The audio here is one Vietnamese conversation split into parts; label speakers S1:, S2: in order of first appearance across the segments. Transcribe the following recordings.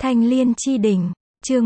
S1: Thanh Liên Chi Đỉnh, chương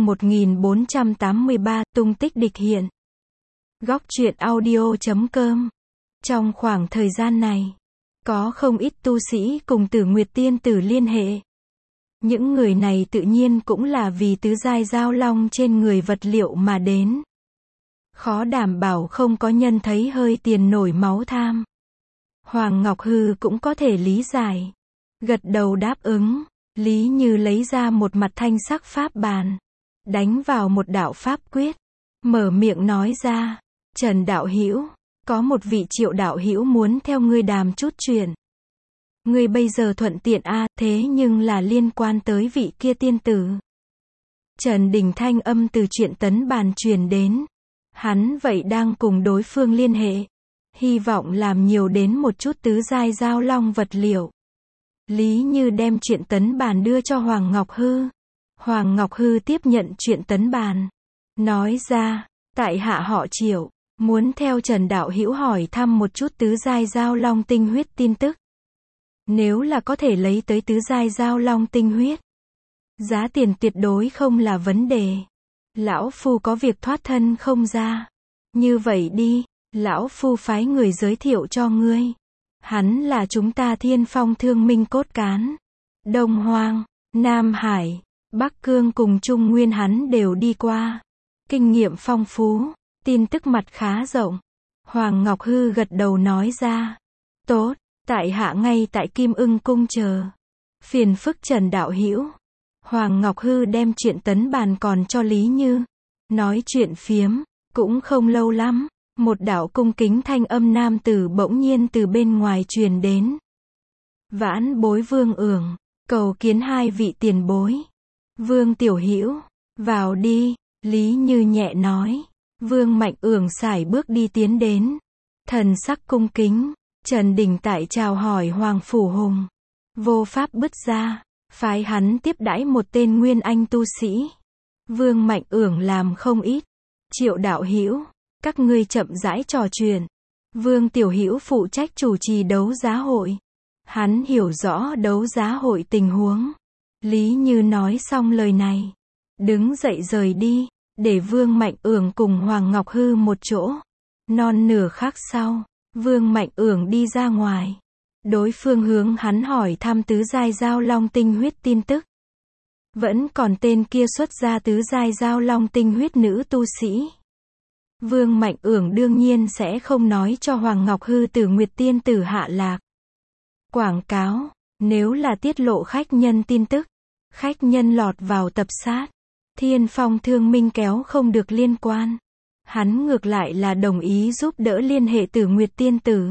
S1: 1483, tung tích địch hiện. Góc truyện audio.com. Trong khoảng thời gian này, có không ít tu sĩ cùng Tử Nguyệt Tiên Tử liên hệ. Những người này tự nhiên cũng là vì tứ giai giao long trên người vật liệu mà đến. Khó đảm bảo không có nhân thấy hơi tiền nổi máu tham. Hoàng Ngọc Hư cũng có thể lý giải. Gật đầu đáp ứng. Lý Như lấy ra một mặt thanh sắc pháp bàn, đánh vào một đạo pháp quyết, mở miệng nói ra, Trần đạo hữu, có một vị Triệu đạo hữu muốn theo ngươi đàm chút chuyện. Ngươi bây giờ thuận tiện thế nhưng là liên quan tới vị kia tiên tử. Trần Đình thanh âm từ chuyện tấn bàn truyền đến. Hắn vậy đang cùng đối phương liên hệ, hy vọng làm nhiều đến một chút tứ giai giao long vật liệu. Lý Như đem chuyện tấn bàn đưa cho Hoàng Ngọc Hư. Hoàng Ngọc Hư tiếp nhận chuyện tấn bàn, nói ra, tại hạ họ Triệu, muốn theo Trần đạo hữu hỏi thăm một chút tứ giai giao long tinh huyết tin tức. Nếu là có thể lấy tới tứ giai giao long tinh huyết, giá tiền tuyệt đối không là vấn đề. Lão phu có việc thoát thân không ra. Như vậy đi, lão phu phái người giới thiệu cho ngươi. Hắn là chúng ta Thiên Phong thương minh cốt cán. Đông Hoang, Nam Hải, Bắc Cương cùng Trung Nguyên hắn đều đi qua. Kinh nghiệm phong phú, tin tức mặt khá rộng. Hoàng Ngọc Hư gật đầu nói ra. Tốt, tại hạ ngay tại Kim Ưng cung chờ. Phiền phức Trần đạo hữu. Hoàng Ngọc Hư đem chuyện tấn bàn còn cho Lý Như. Nói chuyện phiếm, cũng không lâu lắm. Một đạo cung kính thanh âm nam tử bỗng nhiên từ bên ngoài truyền đến. Vãn bối Vương Ưởng, cầu kiến hai vị tiền bối. Vương tiểu hữu, vào đi, Lý Như nhẹ nói. Vương Mạnh Ưởng sải bước đi tiến đến. Thần sắc cung kính, Trần Đình tại chào hỏi Hoàng Phủ Hùng. Vô pháp bứt ra, phái hắn tiếp đãi một tên nguyên anh tu sĩ. Vương Mạnh Ưởng làm không ít. Triệu đạo hữu, các ngươi chậm rãi trò chuyện. Vương tiểu hữu phụ trách chủ trì đấu giá hội. Hắn hiểu rõ đấu giá hội tình huống. Lý Như nói xong lời này, đứng dậy rời đi, để Vương Mạnh Ưởng cùng Hoàng Ngọc Hư một chỗ. Non nửa khắc sau, Vương Mạnh Ưởng đi ra ngoài. Đối phương hướng hắn hỏi thăm tứ giai giao long tinh huyết tin tức. Vẫn còn tên kia xuất ra tứ giai giao long tinh huyết nữ tu sĩ. Vương Mạnh Ưởng đương nhiên sẽ không nói cho Hoàng Ngọc Hư Tử Nguyệt Tiên Tử hạ lạc. Quảng cáo, nếu là tiết lộ khách nhân tin tức, khách nhân lọt vào tập sát, Thiên Phong thương minh kéo không được liên quan. Hắn ngược lại là đồng ý giúp đỡ liên hệ Tử Nguyệt Tiên Tử.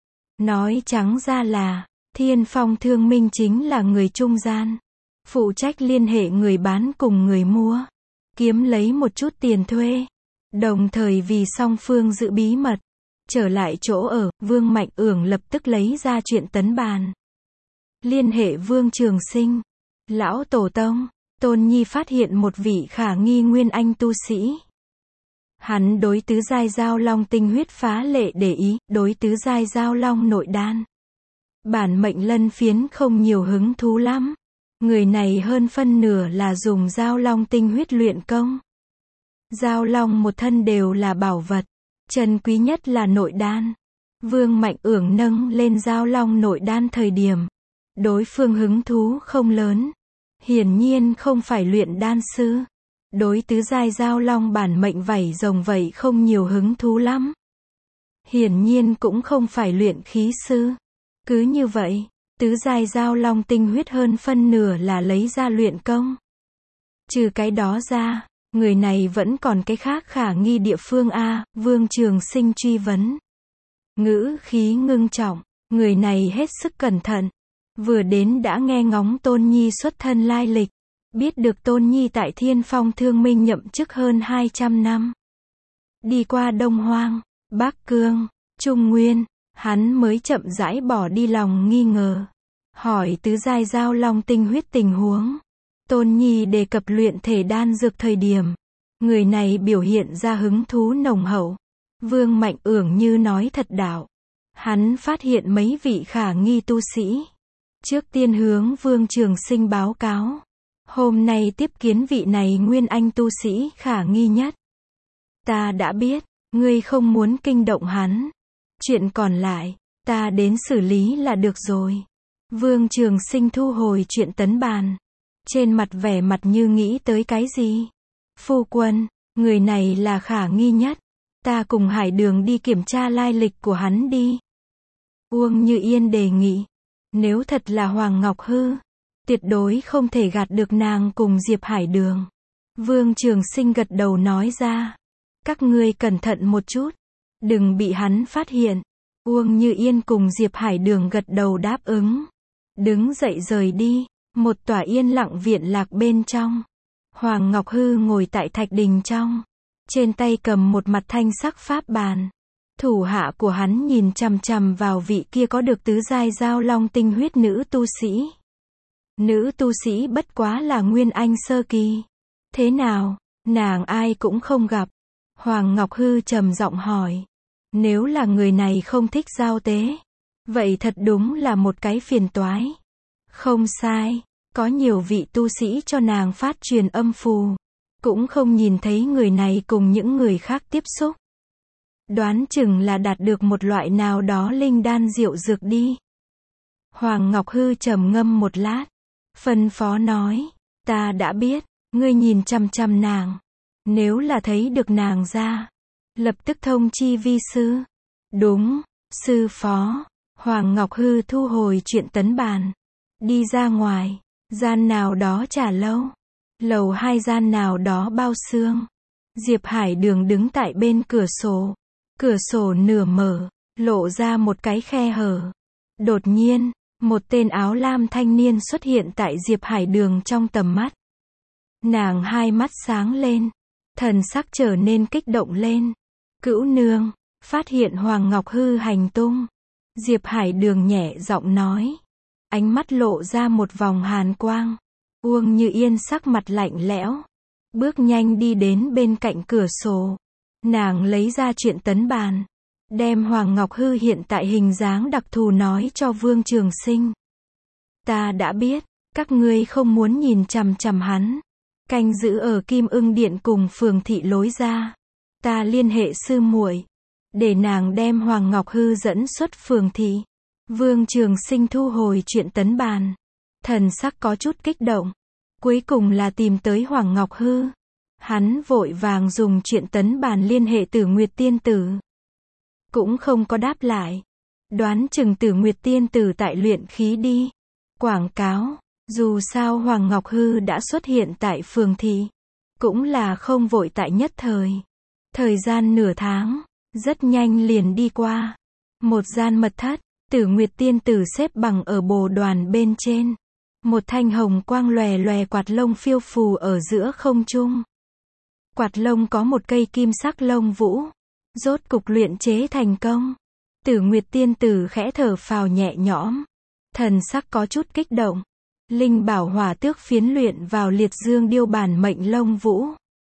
S1: Nói trắng ra là, Thiên Phong thương minh chính là người trung gian, phụ trách liên hệ người bán cùng người mua, kiếm lấy một chút tiền thuê. Đồng thời vì song phương giữ bí mật, trở lại chỗ ở, Vương Mạnh Ưởng lập tức lấy ra chuyện tấn bàn. Liên hệ Vương Trường Sinh, lão tổ tông, Tôn Nhi phát hiện một vị khả nghi nguyên anh tu sĩ. Hắn đối tứ giai giao long tinh huyết phá lệ để ý, đối tứ giai giao long nội đan. Bản mệnh lân phiến không nhiều hứng thú lắm. Người này hơn phân nửa là dùng giao long tinh huyết luyện công. Giao long một thân đều là bảo vật, trân quý nhất là nội đan. Vương Mạnh Ưởng nâng lên giao long nội đan thời điểm, đối phương hứng thú không lớn. Hiển nhiên không phải luyện đan sư. Đối tứ giai giao long bản mệnh vảy rồng vậy không nhiều hứng thú lắm. Hiển nhiên cũng không phải luyện khí sư. Cứ như vậy, tứ giai giao long tinh huyết hơn phân nửa là lấy ra luyện công. Trừ cái đó ra, người này vẫn còn cái khác khả nghi địa phương Vương Trường Sinh truy vấn. Ngữ khí ngưng trọng, người này hết sức cẩn thận. Vừa đến đã nghe ngóng Tôn Nhi xuất thân lai lịch. Biết được Tôn Nhi tại Thiên Phong thương minh nhậm chức hơn 200 năm. Đi qua Đông Hoang, Bắc Cương, Trung Nguyên, hắn mới chậm rãi bỏ đi lòng nghi ngờ. Hỏi tứ giai giao long tinh huyết tình huống. Tôn Nhi đề cập luyện thể đan dược thời điểm. Người này biểu hiện ra hứng thú nồng hậu. Vương Mạnh Ưởng như nói thật đạo. Hắn phát hiện mấy vị khả nghi tu sĩ. Trước tiên hướng Vương Trường Sinh báo cáo. Hôm nay tiếp kiến vị này nguyên anh tu sĩ khả nghi nhất. Ta đã biết, ngươi không muốn kinh động hắn. Chuyện còn lại, ta đến xử lý là được rồi. Vương Trường Sinh thu hồi chuyện tấn bàn. Trên mặt vẻ mặt như nghĩ tới cái gì. Phu quân, người này là khả nghi nhất. Ta cùng Hải Đường đi kiểm tra lai lịch của hắn đi. Uông Như Yên đề nghị. Nếu thật là Hoàng Ngọc Hư, tuyệt đối không thể gạt được nàng cùng Diệp Hải Đường. Vương Trường Sinh gật đầu nói ra. Các ngươi cẩn thận một chút. Đừng bị hắn phát hiện. Uông Như Yên cùng Diệp Hải Đường gật đầu đáp ứng. Đứng dậy rời đi. Một tòa yên lặng viện lạc bên trong. Hoàng Ngọc Hư ngồi tại thạch đình trong. Trên tay cầm một mặt thanh sắc pháp bàn. Thủ hạ của hắn nhìn chằm chằm vào vị kia có được tứ giai giao long tinh huyết nữ tu sĩ. Nữ tu sĩ bất quá là nguyên anh sơ kỳ. Thế nào, nàng ai cũng không gặp. Hoàng Ngọc Hư trầm giọng hỏi. Nếu là người này không thích giao tế, vậy thật đúng là một cái phiền toái. Không sai, có nhiều vị tu sĩ cho nàng phát truyền âm phù. Cũng không nhìn thấy người này cùng những người khác tiếp xúc. Đoán chừng là đạt được một loại nào đó linh đan diệu dược đi. Hoàng Ngọc Hư trầm ngâm một lát. Phân phó nói. Ta đã biết, ngươi nhìn chằm chằm nàng. Nếu là thấy được nàng ra, lập tức thông chi vi sư. Đúng, sư phó. Hoàng Ngọc Hư thu hồi chuyện tấn bàn. Đi ra ngoài, gian nào đó trà lâu. Lầu 2 gian nào đó bao xương. Diệp Hải Đường đứng tại bên cửa sổ. Cửa sổ nửa mở, lộ ra một cái khe hở. Đột nhiên, một tên áo lam thanh niên xuất hiện tại Diệp Hải Đường trong tầm mắt. Nàng hai mắt sáng lên, thần sắc trở nên kích động lên. Cữu nương, phát hiện Hoàng Ngọc Hư hành tung. Diệp Hải Đường nhẹ giọng nói. Ánh mắt lộ ra một vòng hàn quang. Uông Như Yên sắc mặt lạnh lẽo. Bước nhanh đi đến bên cạnh cửa sổ. Nàng lấy ra chuyện tấn bàn. Đem Hoàng Ngọc Hư hiện tại hình dáng đặc thù nói cho Vương Trường Sinh. Ta đã biết, các ngươi không muốn nhìn chằm chằm hắn. Canh giữ ở Kim Ưng Điện cùng phường thị lối ra. Ta liên hệ sư muội, để nàng đem Hoàng Ngọc Hư dẫn xuất phường thị. Vương Trường Sinh thu hồi chuyện tấn bàn. Thần sắc có chút kích động. Cuối cùng là tìm tới Hoàng Ngọc Hư. Hắn vội vàng dùng chuyện tấn bàn liên hệ Tử Nguyệt Tiên Tử. Cũng không có đáp lại. Đoán chừng Tử Nguyệt Tiên Tử tại luyện khí đi. Quảng cáo. Dù sao Hoàng Ngọc Hư đã xuất hiện tại phường thị. Cũng là không vội tại nhất thời. Thời gian nửa tháng. Rất nhanh liền đi qua. Một gian mật thất. Tử Nguyệt Tiên Tử xếp bằng ở bồ đoàn bên trên. Một thanh hồng quang lòe lòe quạt lông phiêu phù ở giữa không trung. Quạt lông có một cây kim sắc lông vũ. Rốt cục luyện chế thành công. Tử Nguyệt Tiên Tử khẽ thở phào nhẹ nhõm. Thần sắc có chút kích động. Linh bảo hỏa tước phiến luyện vào liệt dương điêu bản mệnh lông vũ.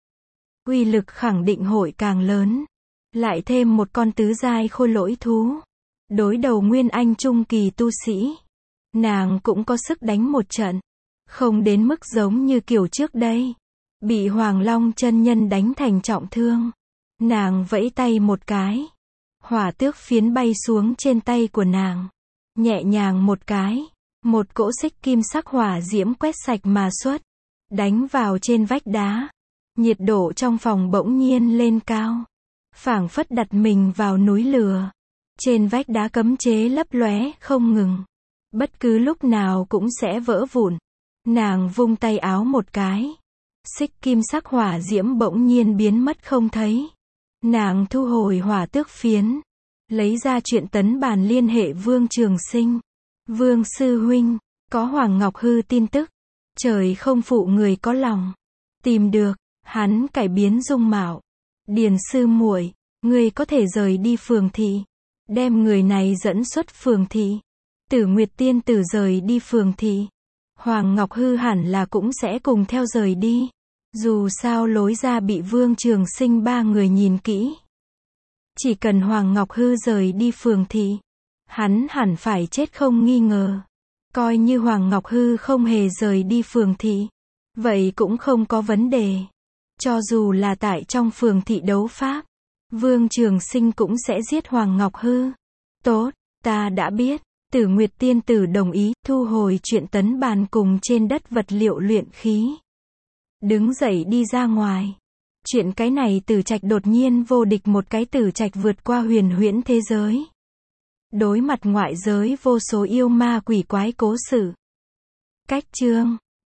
S1: Uy lực khẳng định hội càng lớn. Lại thêm một con tứ giai khôi lỗi thú. Đối đầu nguyên anh trung kỳ tu sĩ. Nàng cũng có sức đánh một trận. Không đến mức giống như kiểu trước đây. Bị Hoàng Long chân nhân đánh thành trọng thương. Nàng vẫy tay một cái. Hỏa tước phiến bay xuống trên tay của nàng. Nhẹ nhàng một cái. Một cỗ xích kim sắc hỏa diễm quét sạch mà xuất. Đánh vào trên vách đá. Nhiệt độ trong phòng bỗng nhiên lên cao. Phảng phất đặt mình vào núi lửa. Trên vách đá cấm chế lấp lóe không ngừng. Bất cứ lúc nào cũng sẽ vỡ vụn. Nàng vung tay áo một cái. Xích kim sắc hỏa diễm bỗng nhiên biến mất không thấy. Nàng thu hồi hỏa tước phiến. Lấy ra chuyện tấn bàn liên hệ Vương Trường Sinh. Vương sư huynh, có Hoàng Ngọc Hư tin tức. Trời không phụ người có lòng. Tìm được, hắn cải biến dung mạo. Điền sư muội, ngươi có thể rời đi phường thị. Đem người này dẫn xuất phường thị. Tử Nguyệt Tiên Tử rời đi phường thị. Hoàng Ngọc Hư hẳn là cũng sẽ cùng theo rời đi. Dù sao lối ra bị Vương Trường Sinh ba người nhìn kỹ. Chỉ cần Hoàng Ngọc Hư rời đi phường thị, hắn hẳn phải chết không nghi ngờ. Coi như Hoàng Ngọc Hư không hề rời đi phường thị, Vậy cũng không có vấn đề. Cho dù là tại trong phường thị đấu pháp, Vương Trường Sinh cũng sẽ giết Hoàng Ngọc Hư. Tốt, ta đã biết. Tử Nguyệt tiên tử đồng ý, thu hồi chuyện tấn bàn cùng trên đất vật liệu luyện khí. Đứng dậy đi ra ngoài. Chuyện cái này Tử Trạch đột nhiên vô địch, một cái Tử Trạch vượt qua huyền huyễn thế giới. Đối mặt ngoại giới vô số yêu ma quỷ quái cố sự. Cách chương